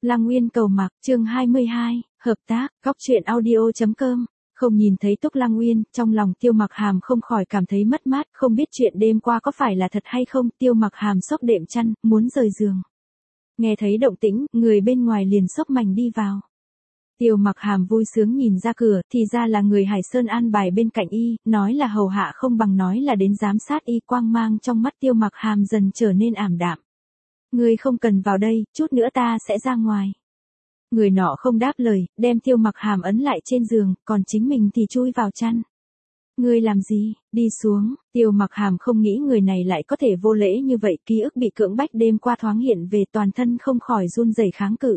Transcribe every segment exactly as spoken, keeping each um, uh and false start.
Lăng Nguyên cầu mặc, chương hai mươi hai, hợp tác, góc truyện audio chấm com. Không nhìn thấy Túc Lăng Nguyên, trong lòng Tiêu Mặc Hàm không khỏi cảm thấy mất mát, không biết chuyện đêm qua có phải là thật hay không. Tiêu Mặc Hàm xốc đệm chăn, muốn rời giường. Nghe thấy động tĩnh, người bên ngoài liền xốc mành đi vào. Tiêu Mặc Hàm vui sướng nhìn ra cửa, thì ra là người Hải Sơn an bài bên cạnh y, nói là hầu hạ không bằng nói là đến giám sát y. Quang mang trong mắt Tiêu Mặc Hàm dần trở nên ảm đạm. Ngươi không cần vào đây, chút nữa ta sẽ ra ngoài. Người nọ không đáp lời, đem Tiêu Mặc Hàm ấn lại trên giường, còn chính mình thì chui vào chăn. Ngươi làm gì, đi xuống. Tiêu Mặc Hàm không nghĩ người này lại có thể vô lễ như vậy, ký ức bị cưỡng bách đêm qua thoáng hiện về, toàn thân không khỏi run rẩy kháng cự.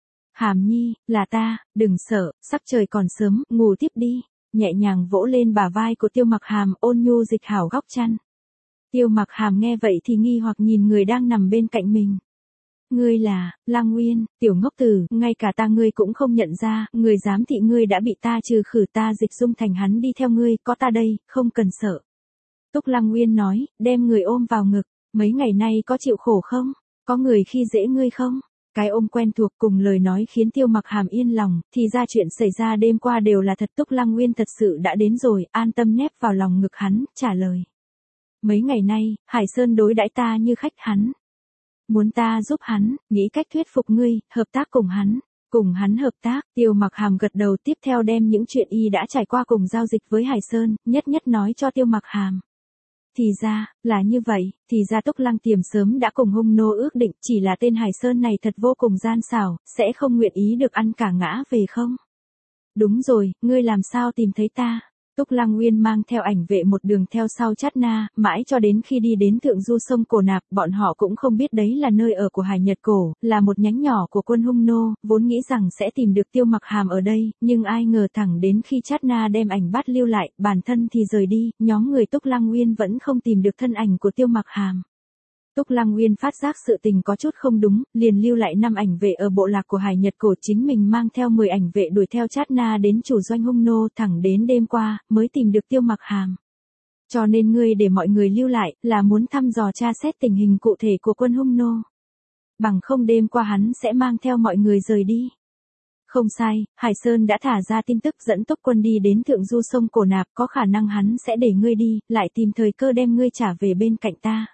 Hàm nhi, là ta, đừng sợ, sắc trời còn sớm, ngủ tiếp đi. Nhẹ nhàng vỗ lên bả vai của Tiêu Mặc Hàm, ôn nhu dịch hảo góc chăn. Tiêu Mặc Hàm nghe vậy thì nghi hoặc nhìn người đang nằm bên cạnh mình. Ngươi là, Lăng Nguyên, tiểu ngốc tử, ngay cả ta ngươi cũng không nhận ra, người dám thị ngươi đã bị ta trừ khử, ta dịch dung thành hắn đi theo ngươi, có ta đây, không cần sợ. Túc Lăng Nguyên nói, đem người ôm vào ngực, mấy ngày nay có chịu khổ không? Có người khi dễ ngươi không? Cái ôm quen thuộc cùng lời nói khiến Tiêu Mặc Hàm yên lòng, thì ra chuyện xảy ra đêm qua đều là thật. Túc Lăng Nguyên thật sự đã đến rồi, an tâm nép vào lòng ngực hắn, trả lời. Mấy ngày nay, Hải Sơn đối đãi ta như khách hắn. Muốn ta giúp hắn, nghĩ cách thuyết phục ngươi, hợp tác cùng hắn. Cùng hắn hợp tác, Tiêu Mặc Hàm gật đầu, tiếp theo đem những chuyện y đã trải qua cùng giao dịch với Hải Sơn, nhất nhất nói cho Tiêu Mặc Hàm. Thì ra, là như vậy, thì ra Túc Lăng Tiềm sớm đã cùng hung nô ước định, chỉ là tên Hải Sơn này thật vô cùng gian xảo, sẽ không nguyện ý được ăn cả ngã về không? Đúng rồi, ngươi làm sao tìm thấy ta? Túc Lăng Nguyên mang theo ảnh vệ một đường theo sau Chát Na, mãi cho đến khi đi đến thượng du sông Cổ Nạp, bọn họ cũng không biết đấy là nơi ở của Hải Nhật Cổ, là một nhánh nhỏ của quân hung nô, vốn nghĩ rằng sẽ tìm được Tiêu Mặc Hàm ở đây, nhưng ai ngờ thẳng đến khi Chát Na đem ảnh bắt lưu lại, bản thân thì rời đi, nhóm người Túc Lăng Nguyên vẫn không tìm được thân ảnh của Tiêu Mặc Hàm. Túc Lăng Nguyên phát giác sự tình có chút không đúng, liền lưu lại năm ảnh vệ ở bộ lạc của Hải Nhật Cổ, chính mình mang theo mười ảnh vệ đuổi theo Chát Na đến chủ doanh hung nô, thẳng đến đêm qua, mới tìm được Tiêu Mặc Hàm. Cho nên ngươi để mọi người lưu lại, là muốn thăm dò tra xét tình hình cụ thể của quân hung nô. Bằng không đêm qua hắn sẽ mang theo mọi người rời đi. Không sai, Hải Sơn đã thả ra tin tức dẫn túc quân đi đến thượng du sông Cổ Nạp, có khả năng hắn sẽ để ngươi đi, lại tìm thời cơ đem ngươi trả về bên cạnh ta.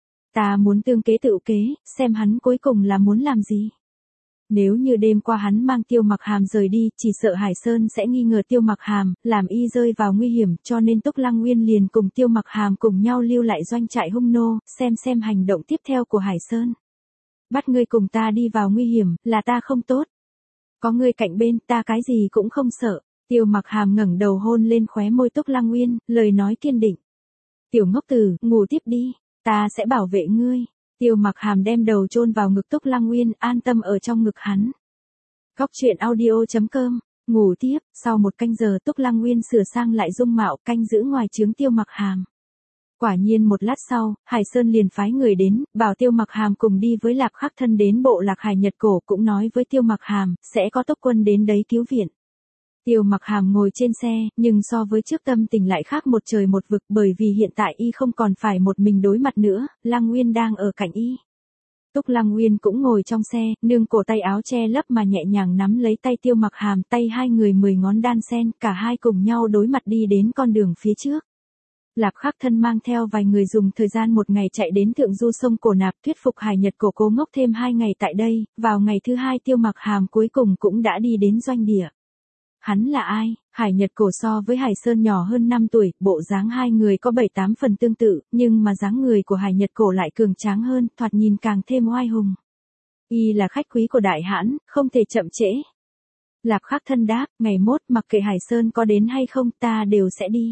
Ta muốn tương kế tự kế, xem hắn cuối cùng là muốn làm gì. Nếu như đêm qua hắn mang Tiêu Mặc Hàm rời đi, chỉ sợ Hải Sơn sẽ nghi ngờ Tiêu Mặc Hàm, làm y rơi vào nguy hiểm, cho nên Túc Lăng Nguyên liền cùng Tiêu Mặc Hàm cùng nhau lưu lại doanh trại hung nô, xem xem hành động tiếp theo của Hải Sơn. Bắt ngươi cùng ta đi vào nguy hiểm, là ta không tốt. Có ngươi cạnh bên, ta cái gì cũng không sợ. Tiêu Mặc Hàm ngẩng đầu hôn lên khóe môi Túc Lăng Nguyên, lời nói kiên định. Tiểu ngốc tử, ngủ tiếp đi. Ta sẽ bảo vệ ngươi. Tiêu Mặc Hàm đem đầu chôn vào ngực Túc Lăng Nguyên, an tâm ở trong ngực hắn. Góc truyện audio chấm com. Ngủ tiếp, sau một canh giờ Túc Lăng Nguyên sửa sang lại dung mạo, canh giữ ngoài trướng Tiêu Mặc Hàm. Quả nhiên một lát sau, Hải Sơn liền phái người đến, bảo Tiêu Mặc Hàm cùng đi với Lạp Khắc Thân đến bộ lạc Hải Nhật Cổ, cũng nói với Tiêu Mặc Hàm, sẽ có túc quân đến đấy cứu viện. Tiêu Mặc Hàm ngồi trên xe, nhưng so với trước tâm tình lại khác một trời một vực, bởi vì hiện tại y không còn phải một mình đối mặt nữa, Lăng Nguyên đang ở cạnh y. Túc Lăng Nguyên cũng ngồi trong xe, nương cổ tay áo che lấp mà nhẹ nhàng nắm lấy tay Tiêu Mặc Hàm, tay hai người mười ngón đan sen, cả hai cùng nhau đối mặt đi đến con đường phía trước. Lạp Khắc Thân mang theo vài người dùng thời gian một ngày chạy đến thượng du sông Cổ Nạp, thuyết phục Hải Nhật Cổ cố ngốc thêm hai ngày tại đây, vào ngày thứ hai Tiêu Mặc Hàm cuối cùng cũng đã đi đến doanh địa. Hắn là ai? Hải Nhật Cổ so với Hải Sơn nhỏ hơn năm tuổi, bộ dáng hai người có bảy tám phần tương tự, nhưng mà dáng người của Hải Nhật Cổ lại cường tráng hơn, thoạt nhìn càng thêm oai hùng. Y là khách quý của đại hãn, không thể chậm trễ. Lạp Khắc Thân đáp, ngày mốt mặc kệ Hải Sơn có đến hay không, ta đều sẽ đi.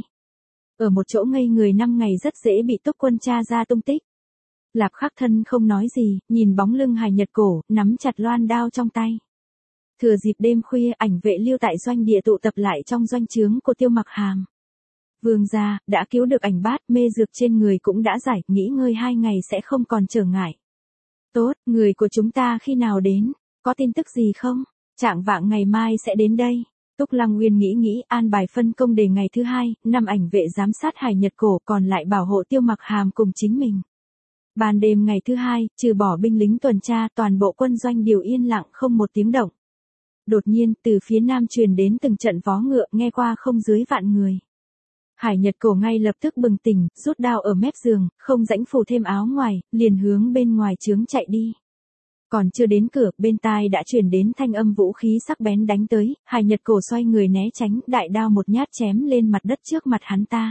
Ở một chỗ ngây người năm ngày rất dễ bị túc quân tra ra tung tích. Lạp Khắc Thân không nói gì, nhìn bóng lưng Hải Nhật Cổ, nắm chặt loan đao trong tay. Thừa dịp đêm khuya, ảnh vệ lưu tại doanh địa tụ tập lại trong doanh trướng của Tiêu Mặc Hàm. Vương gia, đã cứu được ảnh bát, mê dược trên người cũng đã giải, nghỉ ngơi hai ngày sẽ không còn trở ngại. Tốt, người của chúng ta khi nào đến, có tin tức gì không? Trạng vạng ngày mai sẽ đến đây. Túc Lăng Nguyên nghĩ nghĩ, an bài phân công để ngày thứ hai, năm ảnh vệ giám sát Hải Nhật Cổ, còn lại bảo hộ Tiêu Mặc Hàm cùng chính mình. Ban đêm ngày thứ hai, trừ bỏ binh lính tuần tra, toàn bộ quân doanh đều yên lặng không một tiếng động. Đột nhiên, từ phía nam truyền đến từng trận vó ngựa, nghe qua không dưới vạn người. Hải Nhật Cổ ngay lập tức bừng tỉnh, rút đao ở mép giường, không rãnh phủ thêm áo ngoài, liền hướng bên ngoài trướng chạy đi. Còn chưa đến cửa, bên tai đã truyền đến thanh âm vũ khí sắc bén đánh tới, Hải Nhật Cổ xoay người né tránh, đại đao một nhát chém lên mặt đất trước mặt hắn ta.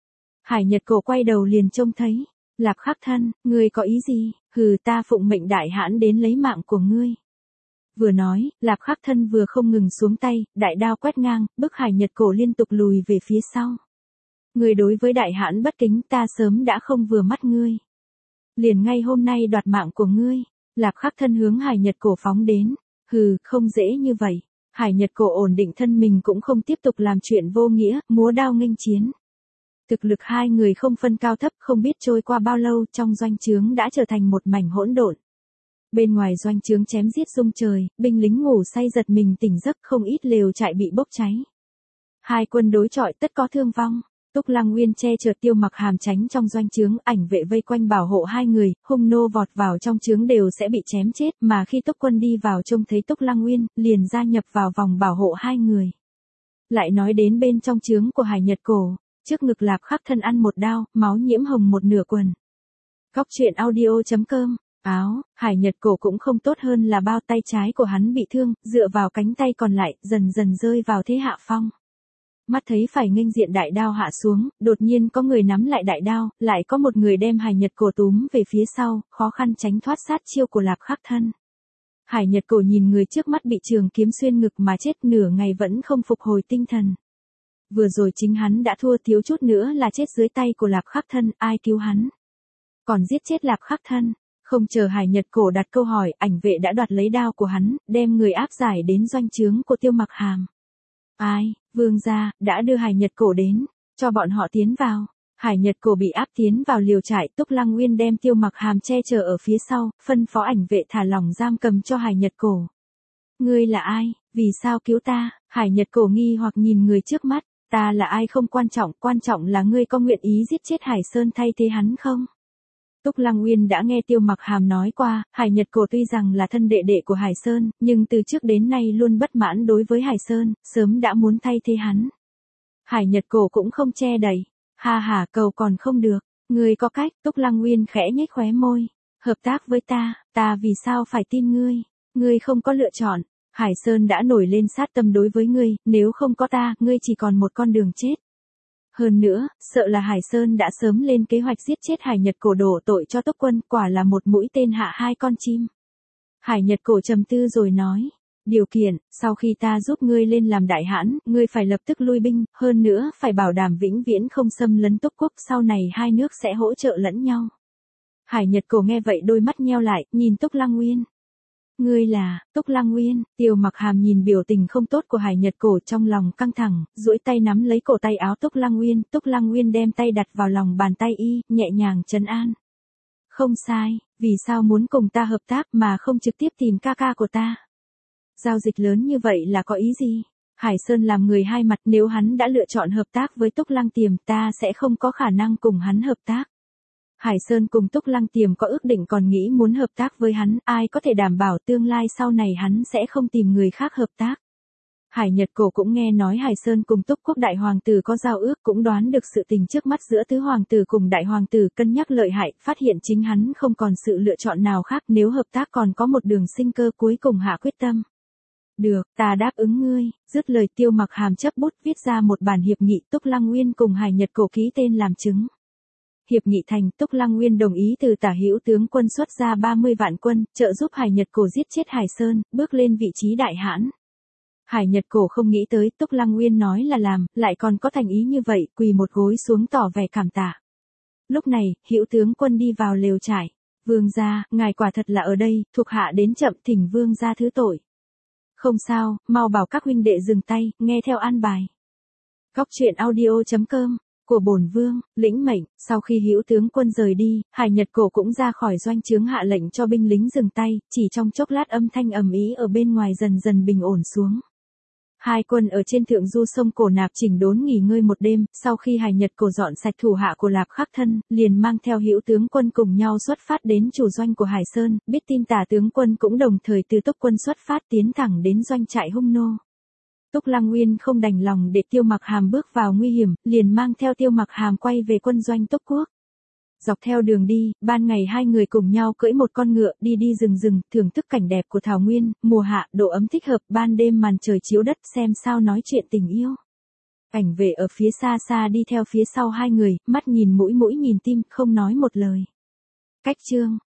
Hải Nhật Cổ quay đầu liền trông thấy, Lạp Khắc Thân, ngươi có ý gì? Hừ, ta phụng mệnh đại hãn đến lấy mạng của ngươi. Vừa nói, Lạp Khắc Thân vừa không ngừng xuống tay, đại đao quét ngang, bức Hải Nhật Cổ liên tục lùi về phía sau. Ngươi đối với đại hãn bất kính, ta sớm đã không vừa mắt ngươi. Liền ngay hôm nay đoạt mạng của ngươi. Lạp Khắc Thân hướng Hải Nhật Cổ phóng đến. Hừ, không dễ như vậy. Hải Nhật Cổ ổn định thân mình cũng không tiếp tục làm chuyện vô nghĩa, múa đao nghênh chiến. Thực lực hai người không phân cao thấp, không biết trôi qua bao lâu, trong doanh trướng đã trở thành một mảnh hỗn độn. Bên ngoài doanh trướng chém giết rung trời, binh lính ngủ say giật mình tỉnh giấc, không ít lều trại bị bốc cháy. Hai quân đối chọi tất có thương vong. Túc Lăng Nguyên che chở Tiêu Mặc Hàm tránh trong doanh trướng, ảnh vệ vây quanh bảo hộ hai người, hung nô vọt vào trong trướng đều sẽ bị chém chết, mà khi Túc quân đi vào trông thấy Túc Lăng Nguyên, liền gia nhập vào vòng bảo hộ hai người. Lại nói đến bên trong trướng của Hải Nhật Cổ, trước ngực Lạp Khắc Thân ăn một đao, máu nhiễm hồng một nửa quần. Góc truyện audio chấm com, áo, Hải Nhật Cổ cũng không tốt hơn là bao, tay trái của hắn bị thương, dựa vào cánh tay còn lại, dần dần rơi vào thế hạ phong. Mắt thấy phải nghênh diện đại đao hạ xuống, đột nhiên có người nắm lại đại đao, lại có một người đem Hải Nhật Cổ túm về phía sau, khó khăn tránh thoát sát chiêu của Lạp Khắc Thân. Hải Nhật Cổ nhìn người trước mắt bị trường kiếm xuyên ngực mà chết, nửa ngày vẫn không phục hồi tinh thần. Vừa rồi chính hắn đã thua, thiếu chút nữa là chết dưới tay của Lạp Khắc Thân, ai cứu hắn? Còn giết chết Lạp Khắc Thân. Không chờ Hải Nhật Cổ đặt câu hỏi, ảnh vệ đã đoạt lấy đao của hắn, đem người áp giải đến doanh trướng của Tiêu Mặc Hàm. Ai, vương gia, đã đưa Hải Nhật Cổ đến, cho bọn họ tiến vào. Hải Nhật Cổ bị áp tiến vào liều trại, Túc Lăng Nguyên đem Tiêu Mặc Hàm che chở ở phía sau, phân phó ảnh vệ thả lỏng giam cầm cho Hải Nhật Cổ. Ngươi là ai, vì sao cứu ta? Hải Nhật Cổ nghi hoặc nhìn người trước mắt, ta là ai không quan trọng, quan trọng là ngươi có nguyện ý giết chết Hải Sơn thay thế hắn không? Túc Lăng Nguyên đã nghe Tiêu Mặc Hàm nói qua, Hải Nhật Cổ tuy rằng là thân đệ đệ của Hải Sơn, nhưng từ trước đến nay luôn bất mãn đối với Hải Sơn, sớm đã muốn thay thế hắn. Hải Nhật Cổ cũng không che đậy, ha ha, cầu còn không được, ngươi có cách. Túc Lăng Nguyên khẽ nhếch khóe môi, hợp tác với ta, ta vì sao phải tin ngươi, ngươi không có lựa chọn, Hải Sơn đã nổi lên sát tâm đối với ngươi, nếu không có ta, ngươi chỉ còn một con đường chết. Hơn nữa, sợ là Hải Sơn đã sớm lên kế hoạch giết chết Hải Nhật Cổ đổ tội cho Túc quân, quả là một mũi tên hạ hai con chim. Hải Nhật Cổ trầm tư rồi nói, điều kiện, sau khi ta giúp ngươi lên làm đại hãn, ngươi phải lập tức lui binh, hơn nữa phải bảo đảm vĩnh viễn không xâm lấn Túc quốc, sau này hai nước sẽ hỗ trợ lẫn nhau. Hải Nhật Cổ nghe vậy đôi mắt nheo lại, nhìn Túc Lăng Nguyên. Ngươi là, Túc Lăng Nguyên. Tiêu Mặc Hàm nhìn biểu tình không tốt của Hải Nhật Cổ trong lòng căng thẳng, duỗi tay nắm lấy cổ tay áo Túc Lăng Nguyên, Túc Lăng Nguyên đem tay đặt vào lòng bàn tay y, nhẹ nhàng trấn an. Không sai, vì sao muốn cùng ta hợp tác mà không trực tiếp tìm ca ca của ta? Giao dịch lớn như vậy là có ý gì? Hải Sơn làm người hai mặt, nếu hắn đã lựa chọn hợp tác với Túc Lăng Tiềm, ta sẽ không có khả năng cùng hắn hợp tác. Hải Sơn cùng Túc Lăng Tiềm có ước định còn nghĩ muốn hợp tác với hắn, ai có thể đảm bảo tương lai sau này hắn sẽ không tìm người khác hợp tác. Hải Nhật Cổ cũng nghe nói Hải Sơn cùng Túc quốc đại hoàng tử có giao ước, cũng đoán được sự tình trước mắt giữa tứ hoàng tử cùng đại hoàng tử, cân nhắc lợi hại, phát hiện chính hắn không còn sự lựa chọn nào khác, nếu hợp tác còn có một đường sinh cơ, cuối cùng hạ quyết tâm. Được, ta đáp ứng ngươi. Dứt lời Tiêu Mặc Hàm chấp bút viết ra một bản hiệp nghị, Túc Lăng Nguyên cùng Hải Nhật Cổ ký tên làm chứng. Hiệp nghị thành, Túc Lăng Nguyên đồng ý từ Tả Hữu tướng quân xuất ra ba mươi vạn quân, trợ giúp Hải Nhật Cổ giết chết Hải Sơn, bước lên vị trí đại hãn. Hải Nhật Cổ không nghĩ tới Túc Lăng Nguyên nói là làm, lại còn có thành ý như vậy, quỳ một gối xuống tỏ vẻ cảm tạ. Lúc này, Hữu tướng quân đi vào lều trại. Vương gia, ngài quả thật là ở đây, thuộc hạ đến chậm, thỉnh vương gia thứ tội. Không sao, mau bảo các huynh đệ dừng tay, nghe theo an bài. Góc truyện audio chấm com của bổn vương, lĩnh mệnh. Sau khi Hữu tướng quân rời đi, Hải Nhật Cổ cũng ra khỏi doanh trướng hạ lệnh cho binh lính dừng tay, chỉ trong chốc lát âm thanh ầm ĩ ở bên ngoài dần dần bình ổn xuống. Hai quân ở trên thượng du sông Cổ Nạp chỉnh đốn nghỉ ngơi một đêm, sau khi Hải Nhật Cổ dọn sạch thủ hạ của Lạp Khắc Thân, liền mang theo hữu tướng quân cùng nhau xuất phát đến chủ doanh của Hải Sơn, biết tin Tả tướng quân cũng đồng thời từ Túc quân xuất phát tiến thẳng đến doanh trại hung nô. Túc Lăng Nguyên không đành lòng để Tiêu Mặc Hàm bước vào nguy hiểm, liền mang theo Tiêu Mặc Hàm quay về quân doanh Túc Quốc. Dọc theo đường đi, ban ngày hai người cùng nhau cưỡi một con ngựa đi đi rừng rừng, thưởng thức cảnh đẹp của thảo nguyên, mùa hạ, độ ấm thích hợp, ban đêm màn trời chiếu đất xem sao nói chuyện tình yêu. Ảnh Vệ ở phía xa xa đi theo phía sau hai người, mắt nhìn mũi mũi nhìn tim, không nói một lời. Cách chương